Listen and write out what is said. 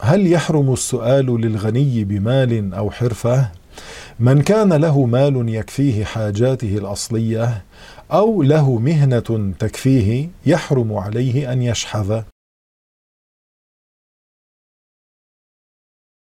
هل يحرم السؤال للغني بمال أو حرفة؟ من كان له مال يكفيه حاجاته الأصلية أو له مهنة تكفيه يحرم عليه أن يشحذ.